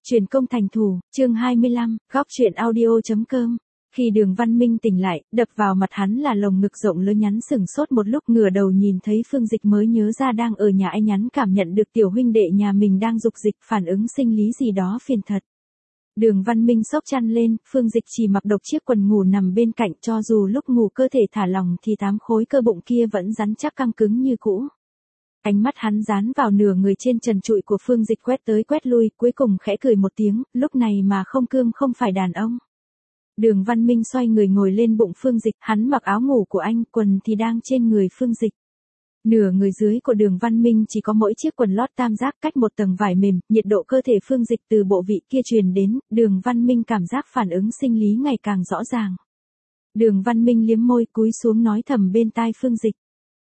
Truyền công thành thủ, chương 25, góc truyện audio.com. Khi Đường Văn Minh tỉnh lại, đập vào mặt hắn là lồng ngực rộng lớn nhắn sửng sốt một lúc, ngửa đầu nhìn thấy Phương Dịch mới nhớ ra đang ở nhà anh, nhắn cảm nhận được tiểu huynh đệ nhà mình đang dục dịch, phản ứng sinh lý gì đó phiền thật. Đường Văn Minh xốc chăn lên, Phương Dịch chỉ mặc độc chiếc quần ngủ nằm bên cạnh, cho dù lúc ngủ cơ thể thả lỏng thì 8 khối cơ bụng kia vẫn rắn chắc căng cứng như cũ. Ánh mắt hắn dán vào nửa người trên trần trụi của Phương Dịch quét tới quét lui, cuối cùng khẽ cười một tiếng, lúc này mà không cương không phải đàn ông. Đường Văn Minh xoay người ngồi lên bụng Phương Dịch, hắn mặc áo ngủ của anh, quần thì đang trên người Phương Dịch. Nửa người dưới của Đường Văn Minh chỉ có mỗi chiếc quần lót tam giác cách một tầng vải mềm, nhiệt độ cơ thể Phương Dịch từ bộ vị kia truyền đến, Đường Văn Minh cảm giác phản ứng sinh lý ngày càng rõ ràng. Đường Văn Minh liếm môi cúi xuống nói thầm bên tai Phương Dịch.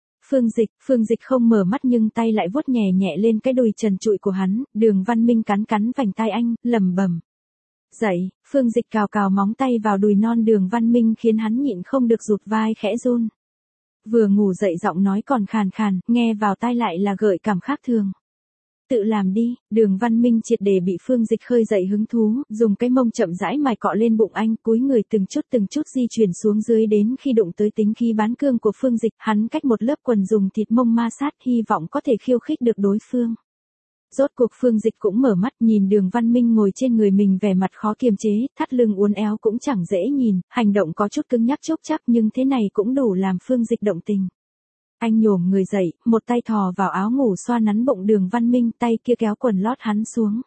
Phương Dịch không mở mắt nhưng tay lại vuốt nhẹ nhẹ lên cái đùi trần trụi của hắn, Đường Văn Minh cắn vành tai anh, lẩm bẩm. Dậy, Phương Dịch cào cào móng tay vào đùi non Đường Văn Minh khiến hắn nhịn không được rụt vai khẽ run. Vừa ngủ dậy giọng nói còn khàn khàn, nghe vào tai lại là gợi cảm khác thường. Tự làm đi, Đường Văn Minh triệt để bị Phương Dịch khơi dậy hứng thú, dùng cái mông chậm rãi mài cọ lên bụng anh, cúi người từng chút di chuyển xuống dưới, đến khi đụng tới tính khí bán cương của Phương Dịch, hắn cách một lớp quần dùng thịt mông ma sát, hy vọng có thể khiêu khích được đối phương. Rốt cuộc Phương Dịch cũng mở mắt nhìn Đường Văn Minh ngồi trên người mình vẻ mặt khó kiềm chế, thắt lưng uốn éo cũng chẳng dễ nhìn, hành động có chút cứng nhắc chốc chắc nhưng thế này cũng đủ làm Phương Dịch động tình. Anh nhổm người dậy, một tay thò vào áo ngủ xoa nắn bụng Đường Văn Minh, tay kia kéo quần lót hắn xuống.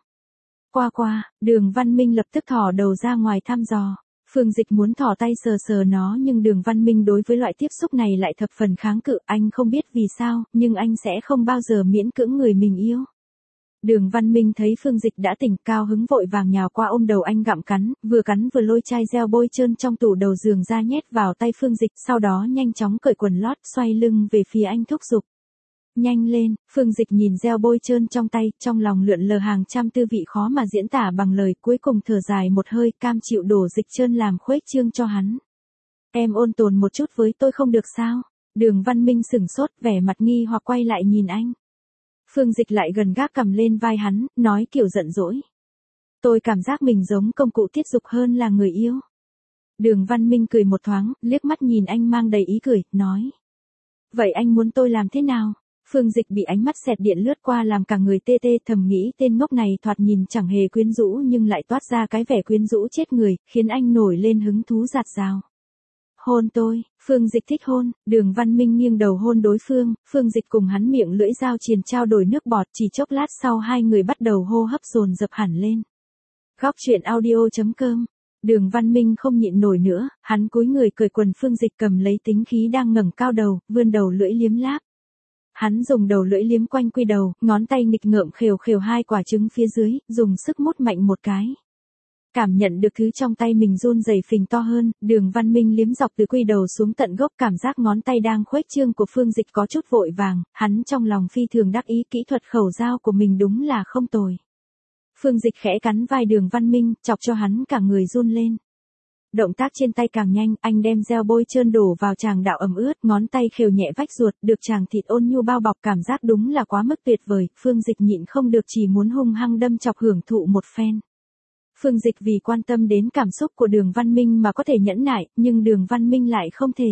Qua, Đường Văn Minh lập tức thò đầu ra ngoài thăm dò. Phương Dịch muốn thò tay sờ nó nhưng Đường Văn Minh đối với loại tiếp xúc này lại thập phần kháng cự, anh không biết vì sao, nhưng anh sẽ không bao giờ miễn cưỡng người mình yêu. Đường Văn Minh thấy Phương Dịch đã tỉnh, cao hứng vội vàng nhào qua ôm đầu anh gặm cắn vừa lôi chai gel bôi trơn trong tủ đầu giường ra nhét vào tay Phương Dịch, sau đó nhanh chóng cởi quần lót, xoay lưng về phía anh thúc giục. Nhanh lên, Phương Dịch nhìn gel bôi trơn trong tay, trong lòng lượn lờ hàng trăm tư vị khó mà diễn tả bằng lời, cuối cùng thở dài một hơi, cam chịu đổ dịch trơn làm khuếch trương cho hắn. Em ôn tồn một chút với tôi không được sao? Đường Văn Minh sửng sốt, vẻ mặt nghi hoặc quay lại nhìn anh. Phương Dịch lại gần gác cầm lên vai hắn, nói kiểu giận dỗi. Tôi cảm giác mình giống công cụ tiết dục hơn là người yêu. Đường Văn Minh cười một thoáng, liếc mắt nhìn anh mang đầy ý cười, nói. Vậy anh muốn tôi làm thế nào? Phương Dịch bị ánh mắt xẹt điện lướt qua làm cả người tê, thầm nghĩ tên ngốc này thoạt nhìn chẳng hề quyến rũ nhưng lại toát ra cái vẻ quyến rũ chết người, khiến anh nổi lên hứng thú dạt dào. Hôn tôi, Phương Dịch thích hôn, Đường Văn Minh nghiêng đầu hôn đối phương, Phương Dịch cùng hắn miệng lưỡi dao triền trao đổi nước bọt, chỉ chốc lát sau hai người bắt đầu hô hấp dồn dập hẳn lên. Góc truyện audio.com. Đường Văn Minh không nhịn nổi nữa, hắn cúi người cởi quần Phương Dịch cầm lấy tính khí đang ngẩng cao đầu, vươn đầu lưỡi liếm láp. Hắn dùng đầu lưỡi liếm quanh quy đầu, ngón tay nghịch ngợm khều hai quả trứng phía dưới, dùng sức mút mạnh một cái. Cảm nhận được thứ trong tay mình run rẩy phình to hơn, Đường Văn Minh liếm dọc từ quy đầu xuống tận gốc, cảm giác ngón tay đang khuếch trương của Phương Dịch có chút vội vàng, hắn trong lòng phi thường đắc ý, kỹ thuật khẩu dao của mình đúng là không tồi. Phương Dịch khẽ cắn vai Đường Văn Minh, chọc cho hắn cả người run lên. Động tác trên tay càng nhanh, anh đem gel bôi trơn đổ vào tràng đạo ẩm ướt, ngón tay khều nhẹ vách ruột, được tràng thịt ôn nhu bao bọc, cảm giác đúng là quá mức tuyệt vời, Phương Dịch nhịn không được chỉ muốn hung hăng đâm chọc hưởng thụ một phen. Phương Dịch vì quan tâm đến cảm xúc của Đường Văn Minh mà có thể nhẫn nại, nhưng Đường Văn Minh lại không thể.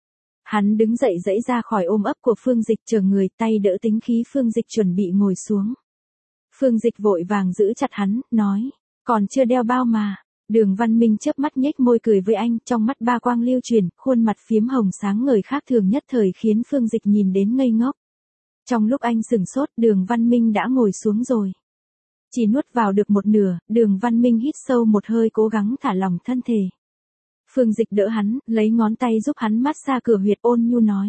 Hắn đứng dậy giãy ra khỏi ôm ấp của Phương Dịch, chờ người, tay đỡ tính khí Phương Dịch chuẩn bị ngồi xuống. Phương Dịch vội vàng giữ chặt hắn, nói, còn chưa đeo bao mà. Đường Văn Minh chớp mắt nhếch môi cười với anh, trong mắt ba quang lưu chuyển, khuôn mặt phiếm hồng sáng ngời khác thường nhất thời khiến Phương Dịch nhìn đến ngây ngốc. Trong lúc anh sửng sốt, Đường Văn Minh đã ngồi xuống rồi. Chỉ nuốt vào được một nửa, Đường Văn Minh hít sâu một hơi cố gắng thả lỏng thân thể. Phương Dịch đỡ hắn, lấy ngón tay giúp hắn massage cửa huyệt, ôn nhu nói.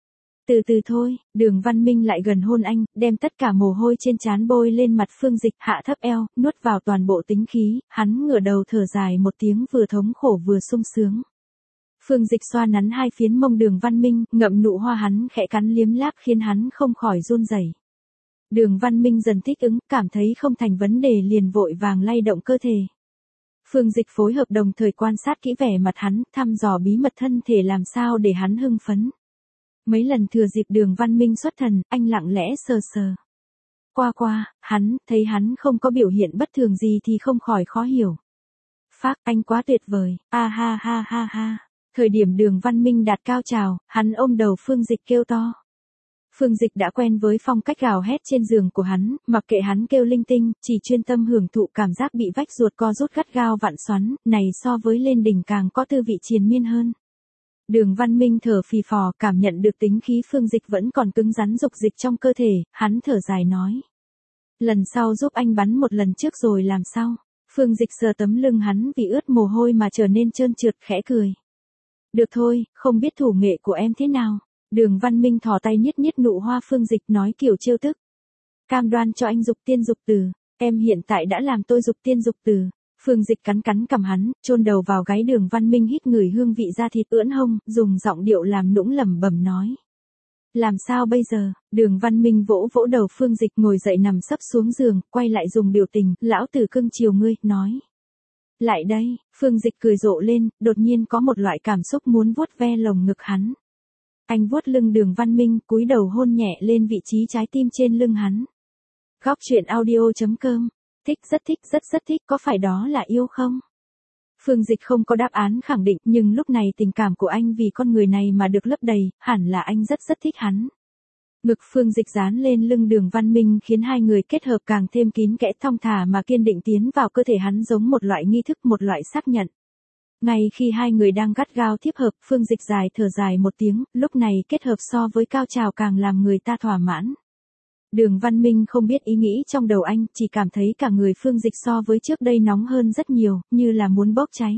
Từ từ thôi, Đường Văn Minh lại gần hôn anh, đem tất cả mồ hôi trên trán bôi lên mặt Phương Dịch, hạ thấp eo, nuốt vào toàn bộ tính khí, hắn ngửa đầu thở dài một tiếng vừa thống khổ vừa sung sướng. Phương Dịch xoa nắn hai phiến mông Đường Văn Minh, ngậm nụ hoa hắn khẽ cắn liếm láp khiến hắn không khỏi run rẩy. Đường Văn Minh dần thích ứng, cảm thấy không thành vấn đề liền vội vàng lay động cơ thể. Phương Dịch phối hợp đồng thời quan sát kỹ vẻ mặt hắn, thăm dò bí mật thân thể làm sao để hắn hưng phấn. Mấy lần thừa dịp Đường Văn Minh xuất thần, anh lặng lẽ sờ. qua, hắn, thấy hắn không có biểu hiện bất thường gì thì không khỏi khó hiểu. Phác, anh quá tuyệt vời, a ha ha ha ha. Thời điểm Đường Văn Minh đạt cao trào, hắn ôm đầu Phương Dịch kêu to. Phương Dịch đã quen với phong cách gào hét trên giường của hắn, mặc kệ hắn kêu linh tinh, chỉ chuyên tâm hưởng thụ cảm giác bị vách ruột co rút gắt gao vặn xoắn, này so với lên đỉnh càng có tư vị triền miên hơn. Đường Văn Minh thở phì phò, cảm nhận được tính khí Phương Dịch vẫn còn cứng rắn dục dịch trong cơ thể, hắn thở dài nói. Lần sau giúp anh bắn một lần trước rồi làm sao? Phương Dịch sờ tấm lưng hắn vì ướt mồ hôi mà trở nên trơn trượt, khẽ cười. Được thôi, không biết thủ nghệ của em thế nào. Đường Văn Minh thò tay niết niết nụ hoa Phương Dịch nói kiểu trêu tức. Cam đoan cho anh dục tiên dục từ, em hiện tại đã làm tôi dục tiên dục từ. Phương Dịch cắn cắn cằm hắn, chôn đầu vào gáy Đường Văn Minh hít ngửi hương vị da thịt ưỡn hông, dùng giọng điệu làm nũng lẩm bẩm nói. Làm sao bây giờ? Đường Văn Minh vỗ vỗ đầu Phương Dịch ngồi dậy nằm sấp xuống giường, quay lại dùng biểu tình, lão tử cưng chiều ngươi, nói. Lại đây, Phương Dịch cười rộ lên, đột nhiên có một loại cảm xúc muốn vuốt ve lồng ngực hắn. Anh vuốt lưng Đường Văn Minh, cúi đầu hôn nhẹ lên vị trí trái tim trên lưng hắn. Góc truyện audio.com. Thích, rất thích, có phải đó là yêu không? Phương Dịch không có đáp án khẳng định, nhưng lúc này tình cảm của anh vì con người này mà được lấp đầy, hẳn là anh rất thích hắn. Ngực Phương Dịch dán lên lưng Đường Văn Minh khiến hai người kết hợp càng thêm kín kẽ, thong thả mà kiên định tiến vào cơ thể hắn, giống một loại nghi thức, một loại xác nhận. Ngay khi hai người đang gắt gao tiếp hợp, Phương Dịch thở dài một tiếng, lúc này kết hợp so với cao trào càng làm người ta thỏa mãn. Đường Văn Minh không biết ý nghĩ trong đầu anh, chỉ cảm thấy cả người Phương Dịch so với trước đây nóng hơn rất nhiều, như là muốn bốc cháy.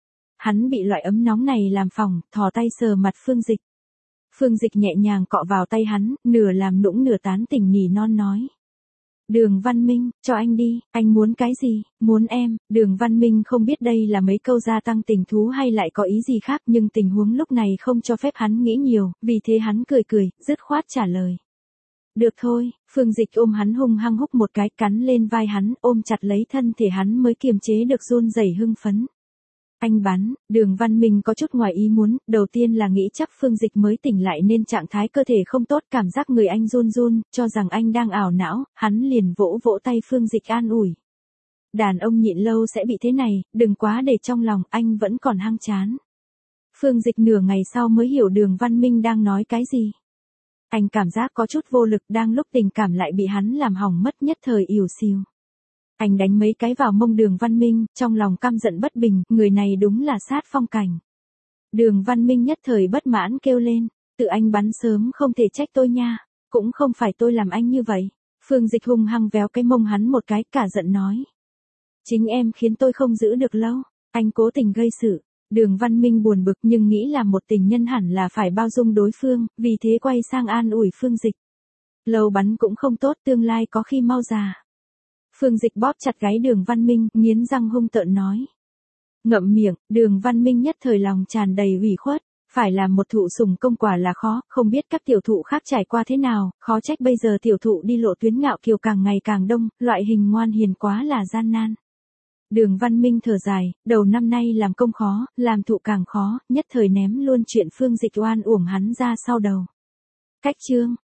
Hắn bị loại ấm nóng này làm phỏng, thò tay sờ mặt Phương Dịch. Phương Dịch nhẹ nhàng cọ vào tay hắn, nửa làm nũng nửa tán tỉnh nỉ non nói. Đường Văn Minh, cho anh đi, anh muốn cái gì? Muốn em. Đường Văn Minh không biết đây là mấy câu gia tăng tình thú hay lại có ý gì khác, nhưng tình huống lúc này không cho phép hắn nghĩ nhiều, vì thế hắn cười, dứt khoát trả lời. Được thôi, Phương Dịch ôm hắn hung hăng húc một cái, cắn lên vai hắn, ôm chặt lấy thân thể hắn mới kiềm chế được run rẩy hưng phấn. Anh bắn, Đường Văn Minh có chút ngoài ý muốn, đầu tiên là nghĩ chắc Phương Dịch mới tỉnh lại nên trạng thái cơ thể không tốt, cảm giác người anh run, cho rằng anh đang ảo não, hắn liền vỗ vỗ tay Phương Dịch an ủi. Đàn ông nhịn lâu sẽ bị thế này, đừng quá để trong lòng, anh vẫn còn hăng chán. Phương Dịch nửa ngày sau mới hiểu Đường Văn Minh đang nói cái gì. Anh cảm giác có chút vô lực, đang lúc tình cảm lại bị hắn làm hỏng mất, nhất thời ỉu xìu. Anh đánh mấy cái vào mông Đường Văn Minh, trong lòng căm giận bất bình, người này đúng là sát phong cảnh. Đường Văn Minh nhất thời bất mãn kêu lên, tự anh bắn sớm không thể trách tôi nha, cũng không phải tôi làm anh như vậy. Phương Dịch hung hăng véo cái mông hắn một cái, cả giận nói. Chính em khiến tôi không giữ được lâu, anh cố tình gây sự. Đường Văn Minh buồn bực nhưng nghĩ là một tình nhân hẳn là phải bao dung đối phương, vì thế quay sang an ủi Phương Dịch. Lâu bắn cũng không tốt, tương lai có khi mau già. Phương Dịch bóp chặt gáy Đường Văn Minh, nghiến răng hung tợn nói. Ngậm miệng, Đường Văn Minh nhất thời lòng tràn đầy ủy khuất, phải làm một thụ sủng công quả là khó, không biết các tiểu thụ khác trải qua thế nào, khó trách bây giờ tiểu thụ đi lộ tuyến ngạo kiều càng ngày càng đông, loại hình ngoan hiền quá là gian nan. Đường Văn Minh thở dài, đầu năm nay làm công khó, làm thụ càng khó, nhất thời ném luôn chuyện Phương Dịch oan uổng hắn ra sau đầu. Cách chương